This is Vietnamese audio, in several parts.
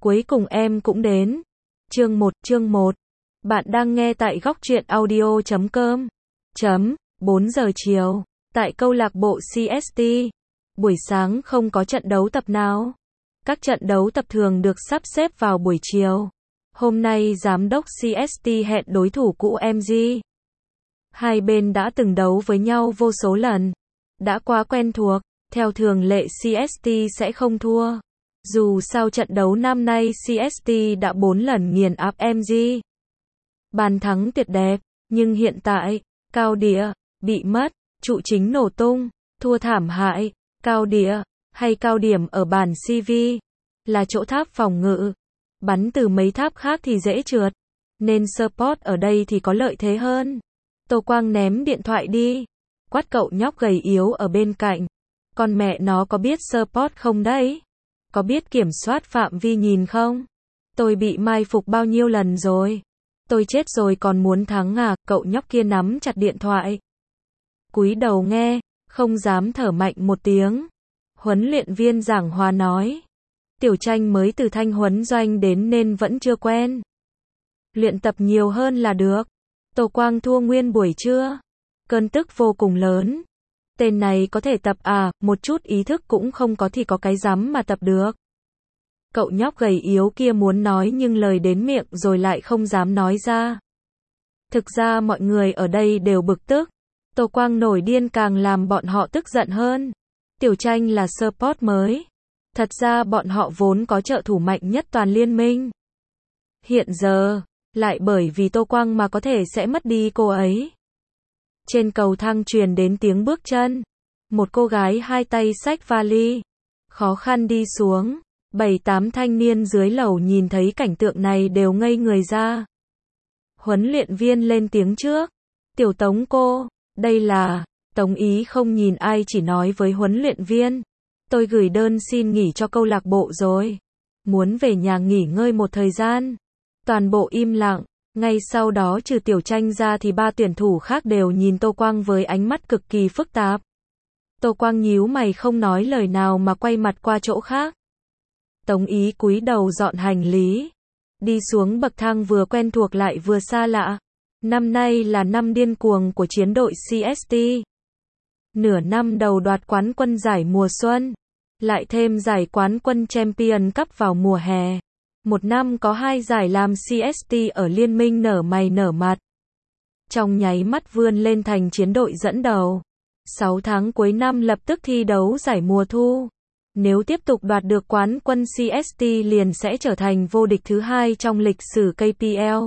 Cuối cùng em cũng đến. Chương 1. Bạn đang nghe tại góc truyện audio.com. 4 giờ chiều, tại câu lạc bộ CST. Buổi sáng không có trận đấu tập nào. Các trận đấu tập thường được sắp xếp vào buổi chiều. Hôm nay giám đốc CST hẹn đối thủ cũ MG. Hai bên đã từng đấu với nhau vô số lần. Đã quá quen thuộc, theo thường lệ CST sẽ không thua. Dù sao trận đấu năm nay CST đã 4 lần nghiền áp MG. Bàn thắng tuyệt đẹp, nhưng hiện tại, cao địa, bị mất, trụ chính nổ tung, thua thảm hại, cao địa, hay cao điểm ở bản CV, là chỗ tháp phòng ngự. Bắn từ mấy tháp khác thì dễ trượt, nên support ở đây thì có lợi thế hơn. Tô Quang ném điện thoại đi, quát cậu nhóc gầy yếu ở bên cạnh. Con mẹ nó có biết support không đấy? Có biết kiểm soát phạm vi nhìn không? Tôi bị mai phục bao nhiêu lần rồi? Tôi chết rồi còn muốn thắng à? Cậu nhóc kia nắm chặt điện thoại, cúi đầu nghe, không dám thở mạnh một tiếng. Huấn luyện viên giảng hòa nói, Tiểu Tranh mới từ Thanh huấn doanh đến nên vẫn chưa quen. Luyện tập nhiều hơn là được. Tô Quang thua nguyên buổi trưa. Cơn tức vô cùng lớn. Tên này có thể tập à, một chút ý thức cũng không có thì có cái dám mà tập được. Cậu nhóc gầy yếu kia muốn nói nhưng lời đến miệng rồi lại không dám nói ra. Thực ra mọi người ở đây đều bực tức. Tô Quang nổi điên càng làm bọn họ tức giận hơn. Tiểu Tranh là support mới. Thật ra bọn họ vốn có trợ thủ mạnh nhất toàn liên minh. Hiện giờ, lại bởi vì Tô Quang mà có thể sẽ mất đi cô ấy. Trên cầu thang truyền đến tiếng bước chân. Một cô gái hai tay xách vali, khó khăn đi xuống. 7-8 thanh niên dưới lầu nhìn thấy cảnh tượng này đều ngây người ra. Huấn luyện viên lên tiếng trước. Tiểu Tống cô, đây là... Tống Ý không nhìn ai chỉ nói với huấn luyện viên. Tôi gửi đơn xin nghỉ cho câu lạc bộ rồi. Muốn về nhà nghỉ ngơi một thời gian. Toàn bộ im lặng. Ngay sau đó trừ Tiểu Tranh ra thì ba tuyển thủ khác đều nhìn Tô Quang với ánh mắt cực kỳ phức tạp. Tô Quang nhíu mày không nói lời nào mà quay mặt qua chỗ khác. Tống Ý cúi đầu dọn hành lý. Đi xuống bậc thang vừa quen thuộc lại vừa xa lạ. Năm nay là năm điên cuồng của chiến đội CST. Nửa năm đầu đoạt quán quân giải mùa xuân. Lại thêm giải quán quân Champion Cup vào mùa hè. Một năm có 2 giải làm CST ở liên minh nở mày nở mặt. Trong nháy mắt vươn lên thành chiến đội dẫn đầu. 6 tháng cuối năm lập tức thi đấu giải mùa thu. Nếu tiếp tục đoạt được quán quân CST liền sẽ trở thành vô địch thứ 2 trong lịch sử KPL.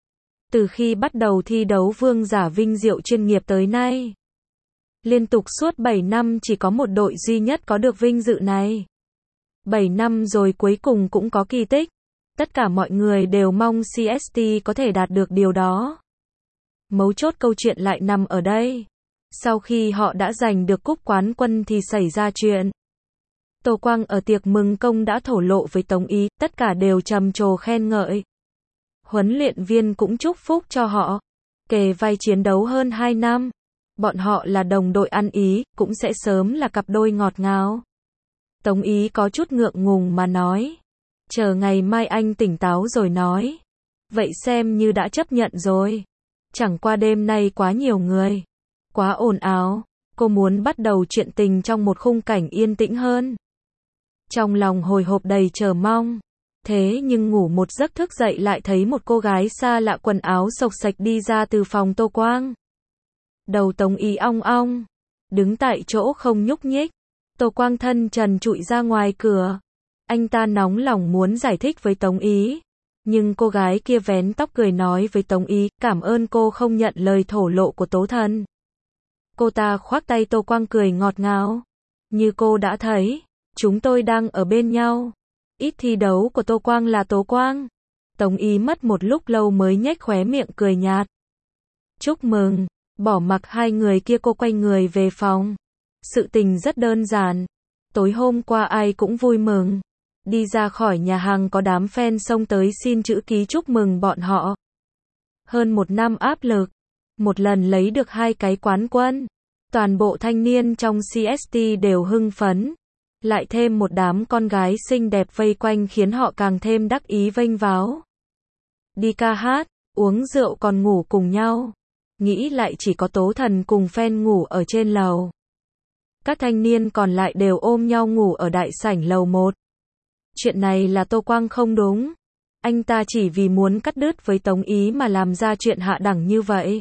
Từ khi bắt đầu thi đấu vương giả vinh diệu chuyên nghiệp tới nay. Liên tục suốt 7 năm chỉ có một đội duy nhất có được vinh dự này. 7 năm rồi cuối cùng cũng có kỳ tích. Tất cả mọi người đều mong CST có thể đạt được điều đó. Mấu chốt câu chuyện lại nằm ở đây. Sau khi họ đã giành được cúp quán quân thì xảy ra chuyện. Tô Quang ở tiệc mừng công đã thổ lộ với Tống Ý, tất cả đều trầm trồ khen ngợi. Huấn luyện viên cũng chúc phúc cho họ. Kề vai chiến đấu hơn 2 năm. Bọn họ là đồng đội ăn ý, cũng sẽ sớm là cặp đôi ngọt ngào. Tống Ý có chút ngượng ngùng mà nói. Chờ ngày mai anh tỉnh táo rồi nói. Vậy xem như đã chấp nhận rồi. Chẳng qua đêm nay quá nhiều người. Quá ồn ào. Cô muốn bắt đầu chuyện tình trong một khung cảnh yên tĩnh hơn. Trong lòng hồi hộp đầy chờ mong. Thế nhưng ngủ một giấc thức dậy lại thấy một cô gái xa lạ quần áo xộc xệch đi ra từ phòng Tô Quang. Đầu Tống Ý ong ong. Đứng tại chỗ không nhúc nhích. Tô Quang thân trần trụi ra ngoài cửa. Anh ta nóng lòng muốn giải thích với Tống Ý. Nhưng cô gái kia vén tóc cười nói với Tống Ý, cảm ơn cô không nhận lời thổ lộ của Tố Thần. Cô ta khoác tay Tô Quang cười ngọt ngào. Như cô đã thấy, chúng tôi đang ở bên nhau. Ít thi đấu của Tô Quang là Tố Quang. Tống Ý mất một lúc lâu mới nhếch khóe miệng cười nhạt. Chúc mừng, bỏ mặc hai người kia cô quay người về phòng. Sự tình rất đơn giản. Tối hôm qua ai cũng vui mừng. Đi ra khỏi nhà hàng có đám fan xông tới xin chữ ký chúc mừng bọn họ. Hơn một năm áp lực. Một lần lấy được 2 cái quán quân. Toàn bộ thanh niên trong CST đều hưng phấn. Lại thêm một đám con gái xinh đẹp vây quanh khiến họ càng thêm đắc ý vênh váo. Đi ca hát, uống rượu còn ngủ cùng nhau. Nghĩ lại chỉ có Tố Thần cùng fan ngủ ở trên lầu. Các thanh niên còn lại đều ôm nhau ngủ ở đại sảnh lầu 1. Chuyện này là Tô Quang không đúng. Anh ta chỉ vì muốn cắt đứt với Tống Ý mà làm ra chuyện hạ đẳng như vậy.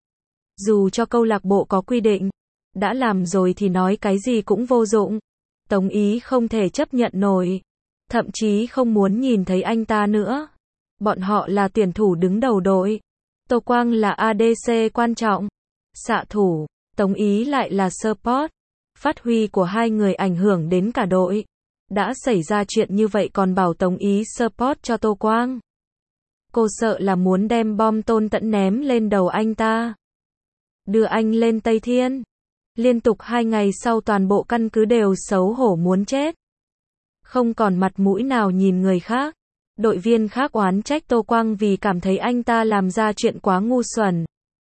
Dù cho câu lạc bộ có quy định, đã làm rồi thì nói cái gì cũng vô dụng. Tống Ý không thể chấp nhận nổi, thậm chí không muốn nhìn thấy anh ta nữa. Bọn họ là tuyển thủ đứng đầu đội. Tô Quang là ADC quan trọng, xạ thủ, Tống Ý lại là support. Phát huy của hai người ảnh hưởng đến cả đội. Đã xảy ra chuyện như vậy còn bảo Tống Ý support cho Tô Quang. Cô sợ là muốn đem bom Tôn Tẫn ném lên đầu anh ta. Đưa anh lên Tây Thiên. Liên tục 2 ngày sau toàn bộ căn cứ đều xấu hổ muốn chết. Không còn mặt mũi nào nhìn người khác. Đội viên khác oán trách Tô Quang vì cảm thấy anh ta làm ra chuyện quá ngu xuẩn.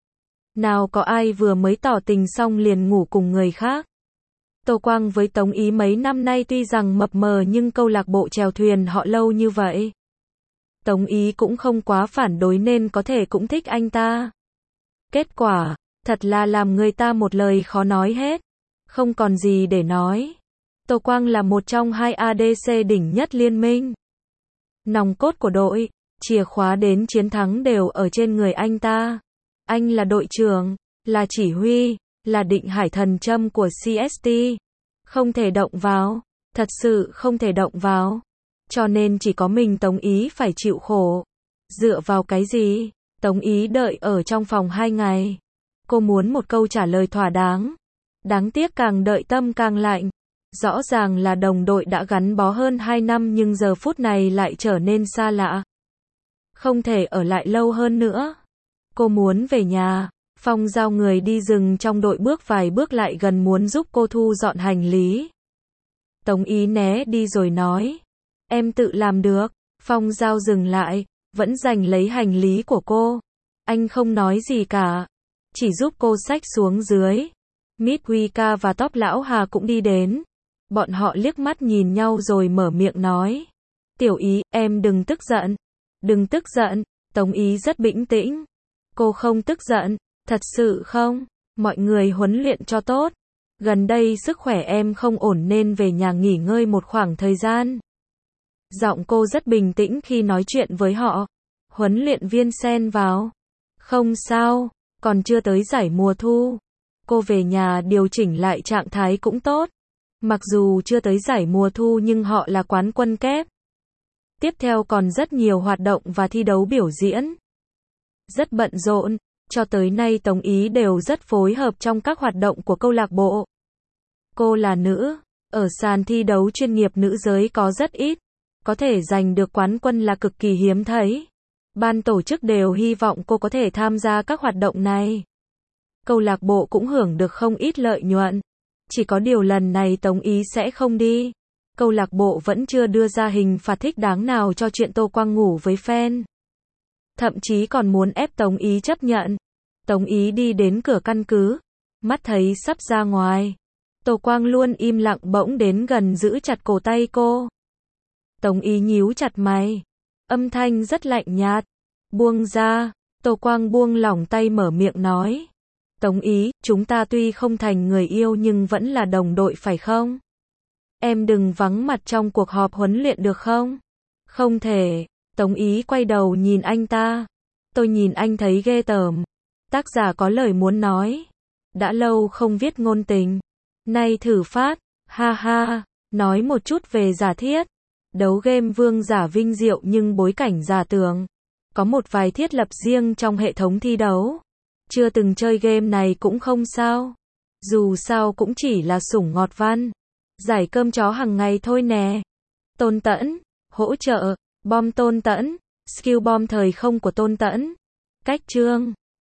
Nào có ai vừa mới tỏ tình xong liền ngủ cùng người khác. Tô Quang với Tống Ý mấy năm nay tuy rằng mập mờ nhưng câu lạc bộ chèo thuyền họ lâu như vậy. Tống Ý cũng không quá phản đối nên có thể cũng thích anh ta. Kết quả, thật là làm người ta một lời khó nói hết. Không còn gì để nói. Tô Quang là một trong 2 ADC đỉnh nhất liên minh. Nòng cốt của đội, chìa khóa đến chiến thắng đều ở trên người anh ta. Anh là đội trưởng, là chỉ huy, là định hải thần châm của CST. Không thể động vào, thật sự không thể động vào. Cho nên chỉ có mình Tống Ý phải chịu khổ. Dựa vào cái gì? Tống Ý đợi ở trong phòng 2 ngày. Cô muốn một câu trả lời thỏa đáng. Đáng tiếc càng đợi tâm càng lạnh. Rõ ràng là đồng đội đã gắn bó hơn 2 năm nhưng giờ phút này lại trở nên xa lạ. Không thể ở lại lâu hơn nữa. Cô muốn về nhà. Phong Giao người đi rừng trong đội bước vài bước lại gần muốn giúp cô thu dọn hành lý. Tống Ý né đi rồi nói. Em tự làm được. Phong Giao dừng lại, vẫn giành lấy hành lý của cô. Anh không nói gì cả. Chỉ giúp cô xách xuống dưới. Mít Wika và Tóc Lão Hà cũng đi đến. Bọn họ liếc mắt nhìn nhau rồi mở miệng nói. Tiểu Ý, em đừng tức giận. Đừng tức giận. Tống Ý rất bình tĩnh. Cô không tức giận. Thật sự không? Mọi người huấn luyện cho tốt. Gần đây sức khỏe em không ổn nên về nhà nghỉ ngơi một khoảng thời gian. Giọng cô rất bình tĩnh khi nói chuyện với họ. Huấn luyện viên xen vào. Không sao, còn chưa tới giải mùa thu. Cô về nhà điều chỉnh lại trạng thái cũng tốt. Mặc dù chưa tới giải mùa thu nhưng họ là quán quân kép. Tiếp theo còn rất nhiều hoạt động và thi đấu biểu diễn. Rất bận rộn. Cho tới nay Tống Ý đều rất phối hợp trong các hoạt động của câu lạc bộ. Cô là nữ, ở sàn thi đấu chuyên nghiệp nữ giới có rất ít. Có thể giành được quán quân là cực kỳ hiếm thấy. Ban tổ chức đều hy vọng cô có thể tham gia các hoạt động này. Câu lạc bộ cũng hưởng được không ít lợi nhuận. Chỉ có điều lần này Tống Ý sẽ không đi. Câu lạc bộ vẫn chưa đưa ra hình phạt thích đáng nào cho chuyện Tô Quang ngủ với fan. Thậm chí còn muốn ép Tống Ý chấp nhận. Tống Ý đi đến cửa căn cứ. Mắt thấy sắp ra ngoài. Tô Quang luôn im lặng bỗng đến gần giữ chặt cổ tay cô. Tống Ý nhíu chặt mày. Âm thanh rất lạnh nhạt. Buông ra. Tô Quang buông lỏng tay mở miệng nói. Tống Ý, chúng ta tuy không thành người yêu nhưng vẫn là đồng đội phải không? Em đừng vắng mặt trong cuộc họp huấn luyện được không? Không thể. Tống Ý quay đầu nhìn anh ta. Tôi nhìn anh thấy ghê tởm. Tác giả có lời muốn nói. Đã lâu không viết ngôn tình. Nay thử phát. Ha ha. Nói một chút về giả thiết. Đấu game vương giả vinh diệu nhưng bối cảnh giả tưởng. Có một vài thiết lập riêng trong hệ thống thi đấu. Chưa từng chơi game này cũng không sao. Dù sao cũng chỉ là sủng ngọt văn. Giải cơm chó hàng ngày thôi nè. Tôn Tẫn. Hỗ trợ. Bom Tôn Tẫn. Skill bom thời không của Tôn Tẫn. Cách chương.